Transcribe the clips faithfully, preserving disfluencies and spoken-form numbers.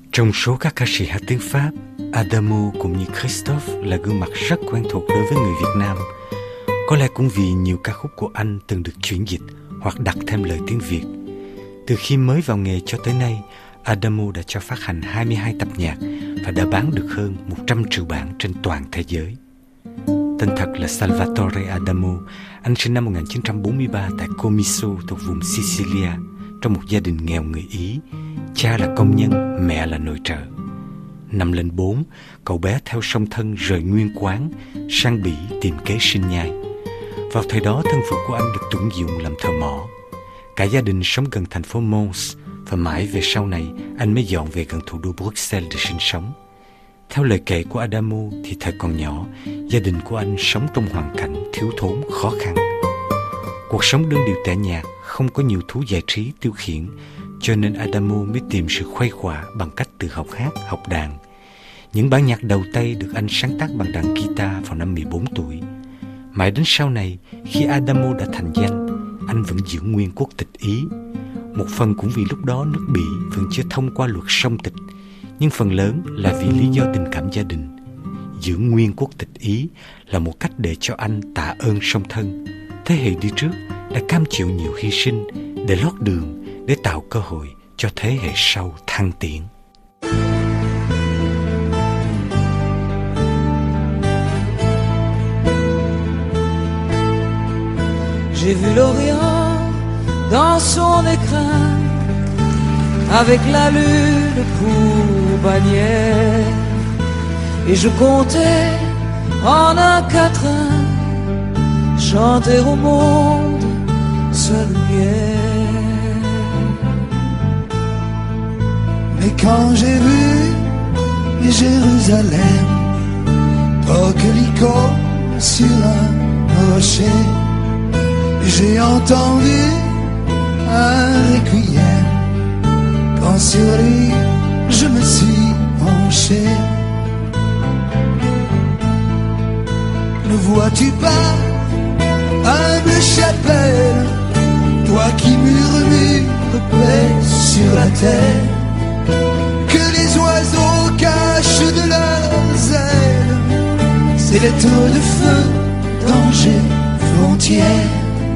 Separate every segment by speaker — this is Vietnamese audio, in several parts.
Speaker 1: Trong số các ca sĩ hát tiếng Pháp, Adamo cũng như Christophe là gương mặt rất quen thuộc đối với người Việt Nam. Có lẽ cũng vì nhiều ca khúc của anh từng được chuyển dịch hoặc đặt thêm lời tiếng Việt. Từ khi mới vào nghề cho tới nay, Adamo đã cho phát hành hai mươi hai tập nhạc và đã bán được hơn một trăm triệu bản trên toàn thế giới. Tên thật là Salvatore Adamo. Anh sinh năm một nghìn chín trăm bốn mươi ba tại Comiso thuộc vùng Sicilia, trong một gia đình nghèo người Ý. Cha là công nhân, mẹ là nội trợ. Năm lên bốn, cậu bé theo song thân rời nguyên quán sang Bỉ tìm kế sinh nhai. Vào thời đó, thân phận của anh được tuyển dụng làm thợ mỏ. Cả gia đình sống gần thành phố Mons, và mãi về sau này anh mới dọn về gần thủ đô Bruxelles để sinh sống. Theo lời kể của Adamo thì thời còn nhỏ, gia đình của anh sống trong hoàn cảnh thiếu thốn khó khăn. Cuộc sống đơn điệu tẻ nhạt, không có nhiều thú giải trí tiêu khiển, cho nên Adamo mới tìm sự khuây khỏa bằng cách tự học hát, học đàn. Những bản nhạc đầu tay được anh sáng tác bằng đàn guitar vào năm mười bốn tuổi. Mãi đến sau này, khi Adamo đã thành danh, anh vẫn giữ nguyên quốc tịch Ý. Một phần cũng vì lúc đó nước Bỉ vẫn chưa thông qua luật song tịch, nhưng phần lớn là vì lý do tình cảm gia đình. Giữ nguyên quốc tịch Ý là một cách để cho anh tạ ơn song thân. Thế hệ đi trước đã cam chịu nhiều hy sinh để lót đường, để tạo cơ hội cho thế hệ sau thăng tiến.
Speaker 2: J'ai vu l'Orient dans son écrin, avec la lune pour bannière, et je comptais en un quatrain chanter au monde sa lumière.
Speaker 3: Mais quand j'ai vu Jérusalem coquelicot sur un rocher, j'ai entendu un requiem. Quand sur lui je me suis penché, ne vois-tu pas, humble chapelle, toi qui murmures paix sur la terre, que les oiseaux cachent de leurs ailes ces lettres de feu, danger, frontière.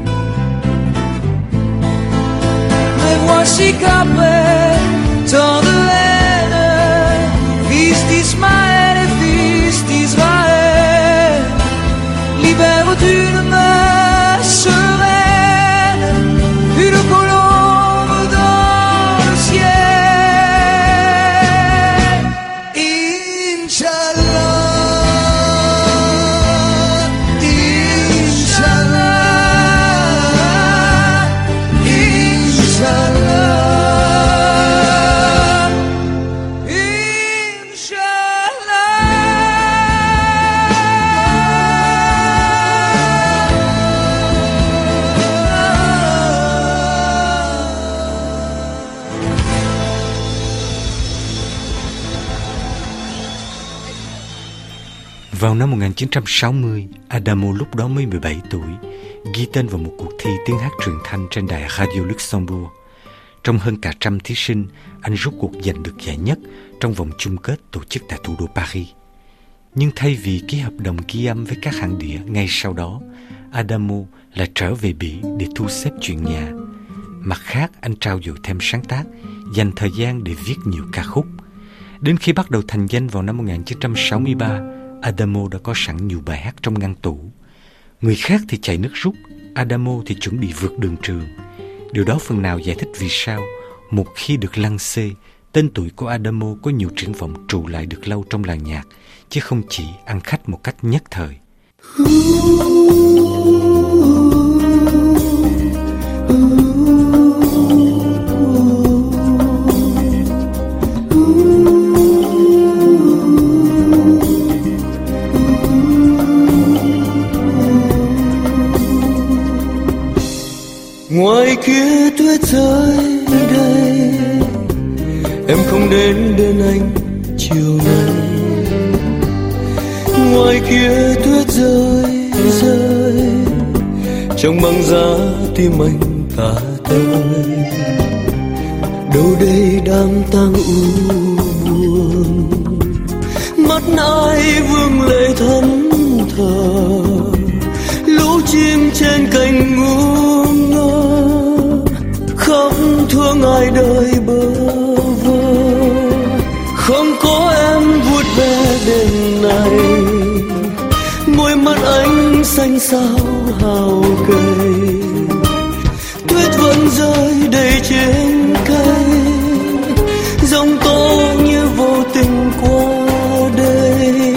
Speaker 2: Voici qu'après tant de haine, fils d'Ismaël et fils d'Israël, libère d'une main sereine une colombe dans le ciel.
Speaker 3: Inch'Allah, Inch'Allah, Inch'Allah.
Speaker 1: Vào năm một nghìn chín trăm sáu mươi, Adamo lúc đó mới mười bảy tuổi, ghi tên vào một cuộc thi tiếng hát truyền thanh trên đài Radio Luxembourg. Trong hơn cả trăm thí sinh, anh rốt cuộc giành được giải nhất trong vòng chung kết tổ chức tại thủ đô Paris. Nhưng thay vì ký hợp đồng ghi âm với các hãng đĩa ngay sau đó, Adamo lại trở về Bỉ để thu xếp chuyện nhà. Mặt khác, anh trau dồi thêm sáng tác, dành thời gian để viết nhiều ca khúc. Đến khi bắt đầu thành danh vào năm một nghìn chín trăm sáu mươi ba, Adamo đã có sẵn nhiều bài hát trong ngăn tủ. Người khác thì chạy nước rút, Adamo thì chuẩn bị vượt đường trường. Điều đó phần nào giải thích vì sao, một khi được lăng xê, tên tuổi của Adamo có nhiều triển vọng trụ lại được lâu trong làng nhạc, chứ không chỉ ăn khách một cách nhất thời.
Speaker 4: Ngoài kia tuyết rơi đây, em không đến bên anh chiều nay. Ngoài kia tuyết rơi rơi, trong băng giá tim anh tả tơi. Đâu đây đám tang u ai vương lệ thẫn thờ, lũ chim trên cành ngu ngơ, khóc thương ai đời bơ vơ. Không có em vuốt ve đêm này, môi mắt anh xanh xao hào gầy, tuyết vẫn rơi đầy trên cây, giông tố như vô tình qua đây.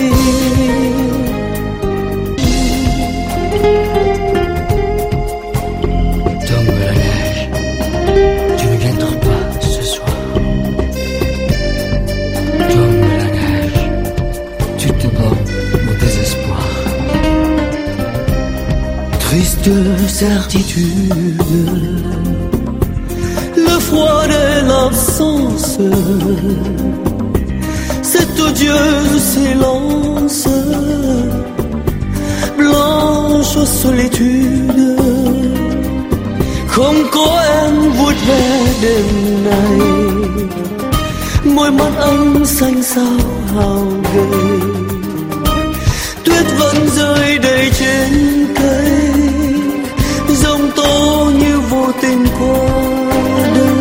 Speaker 5: Tombe la neige, tu ne viendras pas ce soir. Tombe la neige, tu te donnes mon désespoir.
Speaker 4: Triste certitude, le froid de l'absence, cet odieux silence, blanche solitude. Không có em vuốt ve đêm này, môi mắt anh xanh xao hào gầy, tuyết vẫn rơi đầy trên cây, giông tố như vô tình qua đây.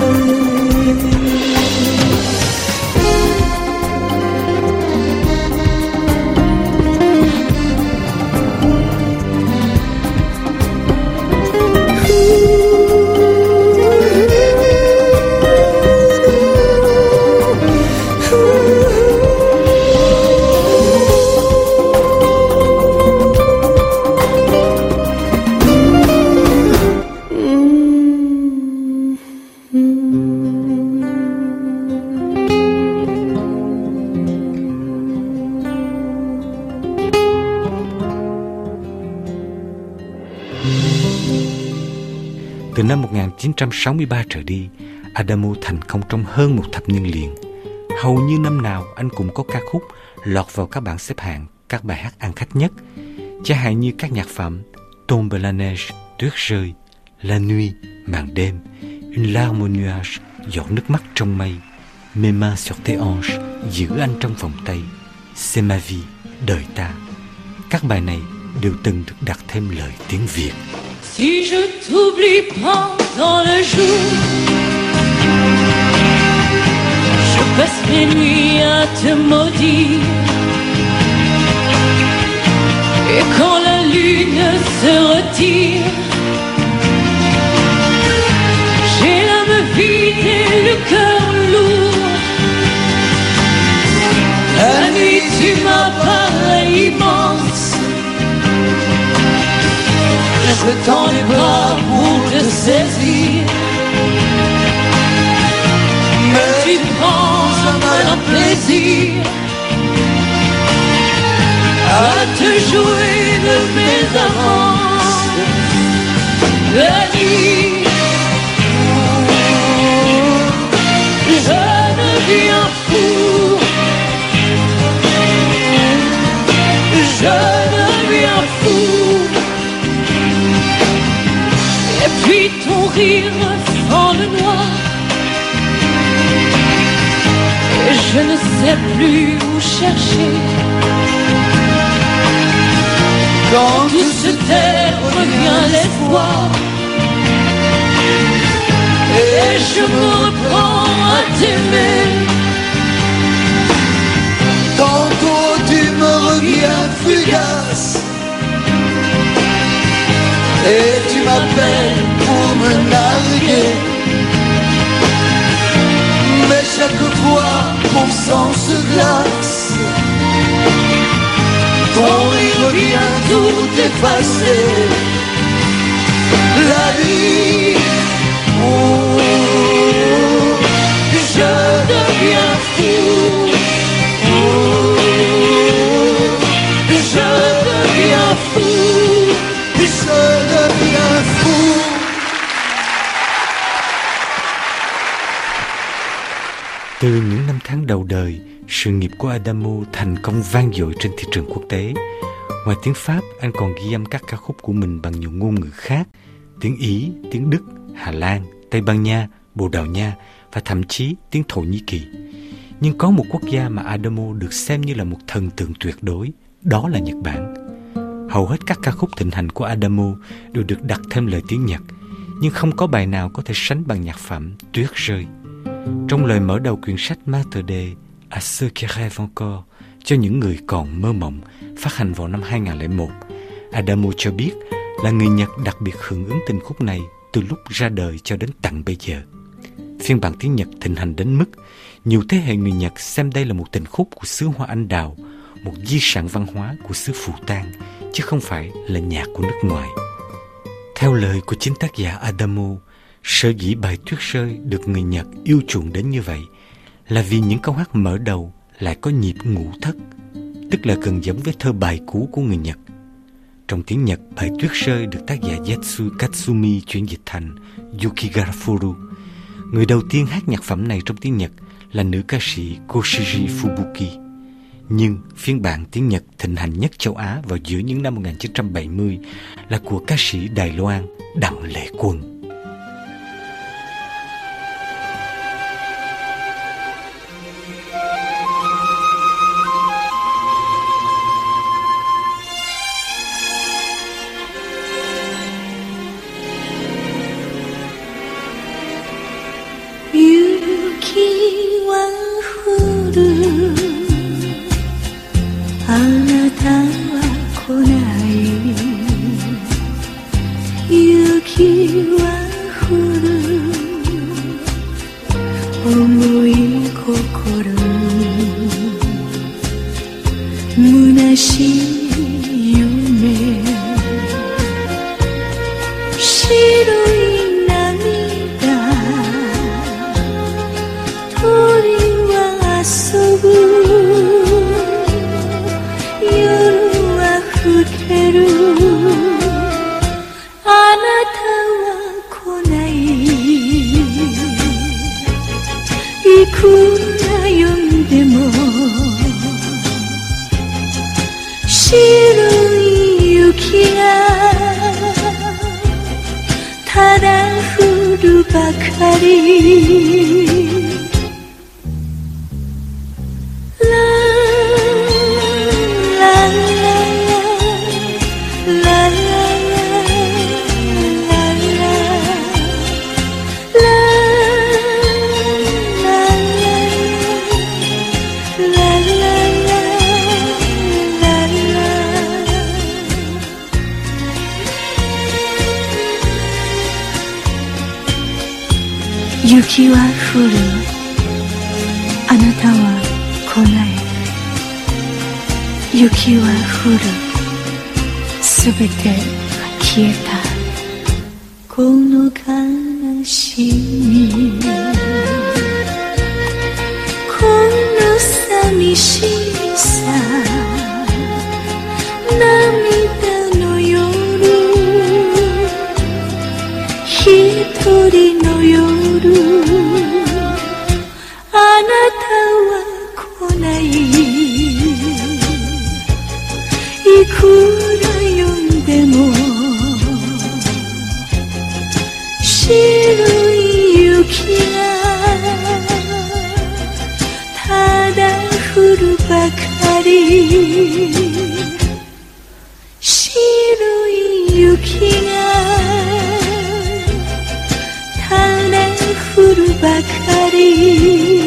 Speaker 1: Từ năm một nghìn chín trăm sáu mươi ba trở đi, Adamo thành công trong hơn một thập niên liền. Hầu như năm nào anh cũng có ca khúc lọt vào các bảng xếp hạng các bài hát ăn khách nhất, chẳng hạn như các nhạc phẩm Tombe la neige, tuyết rơi, La nuit, màn đêm, Une larme au nuage, giọt nước mắt trong mây, Mes mains sur tes hanches, giữ anh trong vòng tay, C'est ma vie, đời ta. Các bài này đều từng được đặt thêm lời tiếng Việt.
Speaker 2: Si je t'oublie pendant le jour, je passe mes nuits à te maudire. Et quand la lune se retire, j'ai l'âme vide et le cœur lourd. La nuit tu m'apparais immense, je tends les bras pour te saisir, mais tu prends un malin plaisir à te jouer de mes avances. La nuit, je deviens fou, je deviens fou. Et puis ton rire fend le noir, et je ne sais plus où chercher. Quand tout se tait, revient l'espoir, et je me reprends à t'aimer.
Speaker 3: Tantôt tu me reviens fugace, et tu m'appelles pour me narguer. Mais chaque fois mon sang se glace, ton rire vient tout effacer. La nuit, oh, je deviens fou, oh, je deviens fou, je deviens fou.
Speaker 1: Từ những năm tháng đầu đời, sự nghiệp của Adamo thành công vang dội trên thị trường quốc tế. Ngoài tiếng Pháp, anh còn ghi âm các ca khúc của mình bằng nhiều ngôn ngữ khác: tiếng Ý, tiếng Đức, Hà Lan, Tây Ban Nha, Bồ Đào Nha và thậm chí tiếng Thổ Nhĩ Kỳ. Nhưng có một quốc gia mà Adamo được xem như là một thần tượng tuyệt đối, đó là Nhật Bản. Hầu hết các ca khúc thịnh hành của Adamo đều được đặt thêm lời tiếng Nhật, nhưng không có bài nào có thể sánh bằng nhạc phẩm Tuyết Rơi. Trong lời mở đầu quyển sách Mater Dei, À ceux qui rêvent encore, cho những người còn mơ mộng, phát hành vào năm hai không không một, Adamo cho biết là người Nhật đặc biệt hưởng ứng tình khúc này từ lúc ra đời cho đến tận bây giờ. Phiên bản tiếng Nhật thịnh hành đến mức nhiều thế hệ người Nhật xem đây là một tình khúc của xứ Hoa Anh Đào, một di sản văn hóa của xứ Phù Tang, chứ không phải là nhạc của nước ngoài. Theo lời của chính tác giả Adamo, sở dĩ bài Tuyết Rơi được người Nhật yêu chuộng đến như vậy là vì những câu hát mở đầu lại có nhịp ngũ thất, tức là gần giống với thơ bài cú của người Nhật. Trong tiếng Nhật, bài Tuyết Rơi được tác giả Yatsu Katsumi chuyển dịch thành Yukigara Furu. Người đầu tiên hát nhạc phẩm này trong tiếng Nhật là nữ ca sĩ Koshiji Fubuki. Nhưng phiên bản tiếng Nhật thịnh hành nhất châu Á vào giữa những năm một nghìn chín trăm bảy mươi là của ca sĩ Đài Loan Đặng Lệ Quân.
Speaker 2: Yuki wa furu, anata wa konae. Yuki wa furu, subete ga kieta. Kono kanashimi, kono samishisa, namida no yoru, hitori no yoru.あなたは来ないいくら呼んでも白い雪がただ降るばかり白い雪がただ降るばかり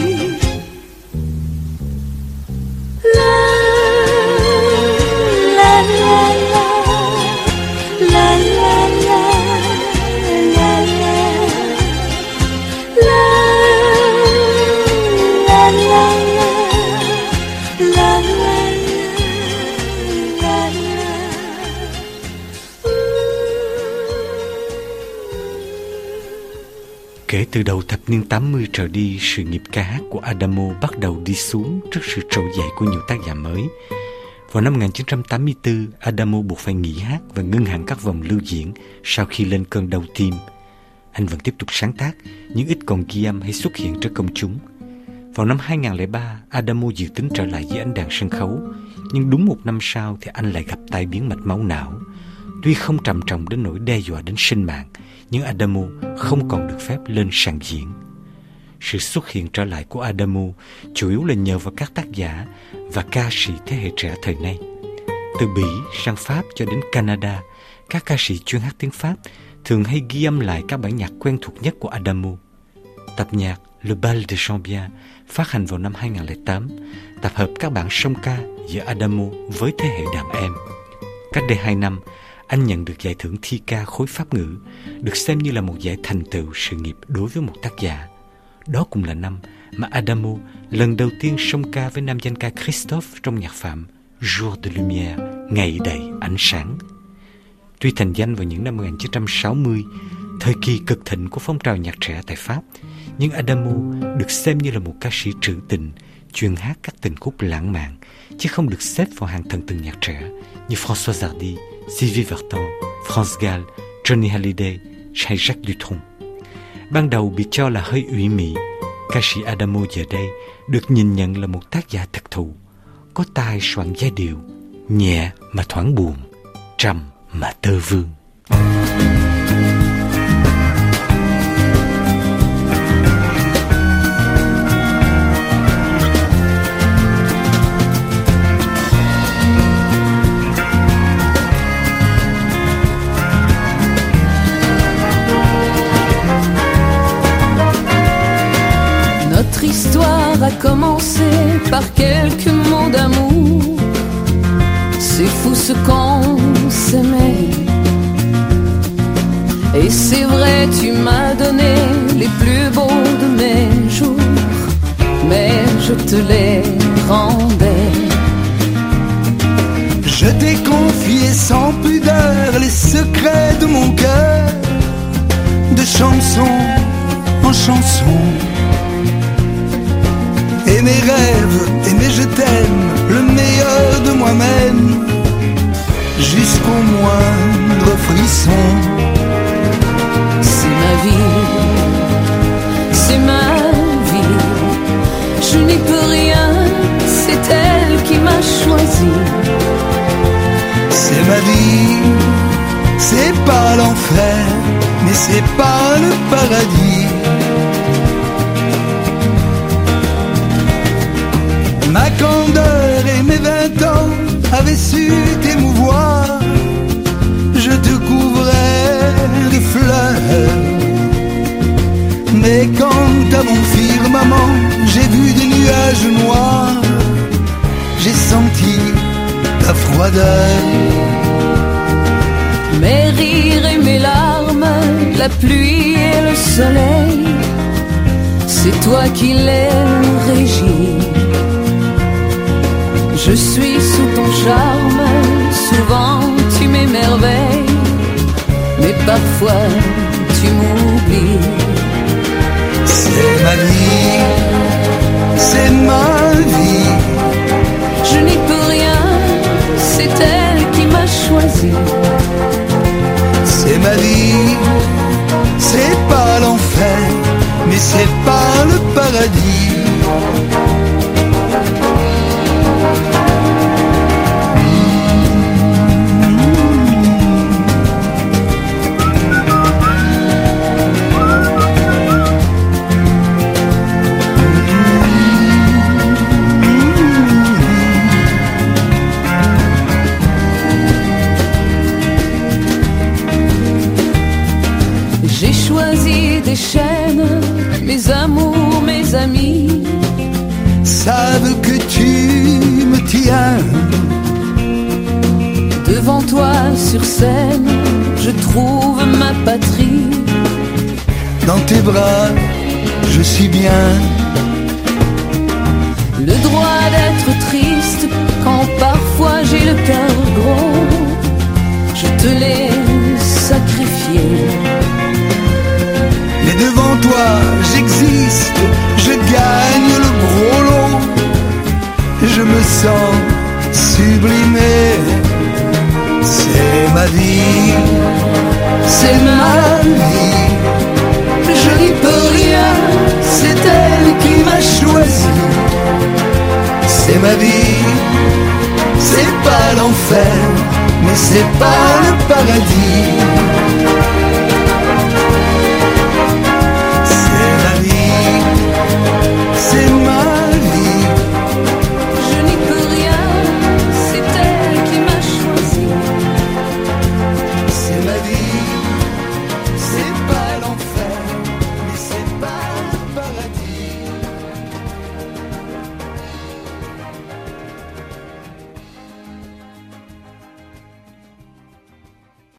Speaker 1: Kể từ đầu thập niên tám mươi trở đi, sự nghiệp ca hát của Adamo bắt đầu đi xuống trước sự trỗi dậy của nhiều tác giả mới. Vào năm một nghìn chín trăm tám mươi tư, Adamo buộc phải nghỉ hát và ngưng hẳn các vòng lưu diễn sau khi lên cơn đau tim. Anh vẫn tiếp tục sáng tác, nhưng ít còn ghi âm hay xuất hiện trước công chúng. Vào năm hai không không ba, Adamo dự tính trở lại với ánh đàn sân khấu, nhưng đúng một năm sau thì anh lại gặp tai biến mạch máu não. Tuy không trầm trọng đến nỗi đe dọa đến sinh mạng, nhưng Adamo không còn được phép lên sàn diễn. sự xuất hiện trở lại của Adamo chủ yếu là nhờ vào các tác giả và ca sĩ thế hệ trẻ thời nay. Từ Bỉ sang Pháp cho đến Canada, các ca sĩ chuyên hát tiếng Pháp thường hay ghi âm lại các bản nhạc quen thuộc nhất của Adamo. Tập nhạc Le Bal de Chambian phát hành vào năm hai không không tám, tập hợp các bản song ca giữa Adamo với thế hệ đàn em. Cách đây hai năm, anh nhận được giải thưởng thi ca khối Pháp ngữ, được xem như là một giải thành tựu sự nghiệp đối với một tác giả. Đó cũng là năm mà Adamo lần đầu tiên song ca với nam danh ca Christophe trong nhạc phẩm Jour de Lumière, ngày đầy ánh sáng. Tuy thành danh vào những năm một nghìn chín trăm sáu mươi, thời kỳ cực thịnh của phong trào nhạc trẻ tại Pháp, nhưng Adamo được xem như là một ca sĩ trữ tình, chuyên hát các tình khúc lãng mạn, chứ không được xếp vào hàng thần tượng nhạc trẻ như François Hardy, Sylvie Vartan, France Gall, Johnny Hallyday hay Jacques Dutronc. Ban đầu bị cho là hơi ủy mị, ca sĩ Adamo giờ đây được nhìn nhận là một tác giả thực thụ, có tài soạn giai điệu, nhẹ mà thoáng buồn, trầm mà tơ vương.
Speaker 2: Notre histoire a commencé par quelques mots d'amour. C'est fou ce qu'on s'aimait. Et c'est vrai, tu m'as donné les plus beaux de mes jours, mais je te les rendais.
Speaker 3: Je t'ai confié sans pudeur les secrets de mon cœur, de chanson en chanson. Et mes rêves, et mes je t'aime, le meilleur de moi-même, jusqu'au moindre frisson.
Speaker 2: C'est ma vie, c'est ma vie, je n'y peux rien, c'est elle qui m'a choisi.
Speaker 3: C'est ma vie, c'est pas l'enfer, mais c'est pas le paradis. Ma candeur et mes vingt ans avaient su t'émouvoir. Je te couvrais de fleurs. Mais quand à mon firmament j'ai vu des nuages noirs, j'ai senti ta froideur.
Speaker 2: Mes rires et mes larmes, la pluie et le soleil, c'est toi qui les régis. Je suis sous ton charme, souvent tu m'émerveilles, mais parfois tu m'oublies.
Speaker 3: C'est ma vie, c'est ma vie,
Speaker 2: je n'y peux rien, c'est elle qui m'a choisi.
Speaker 3: C'est ma vie, c'est pas l'enfer, mais c'est pas le paradis.
Speaker 2: J'ai choisi des chaînes, mes amours, mes amis
Speaker 3: savent que tu me tiens.
Speaker 2: Devant toi sur scène, je trouve ma patrie.
Speaker 3: Dans tes bras, je suis bien.
Speaker 2: Le droit d'être triste quand parfois j'ai le cœur gros, je te l'ai sacrifié.
Speaker 3: Mais devant toi j'existe, je gagne le gros lot. Je me sens sublimé. C'est ma vie, c'est ma vie, je n'y peux rien, c'est elle qui m'a choisi. C'est ma vie, c'est pas l'enfer, mais c'est pas le paradis.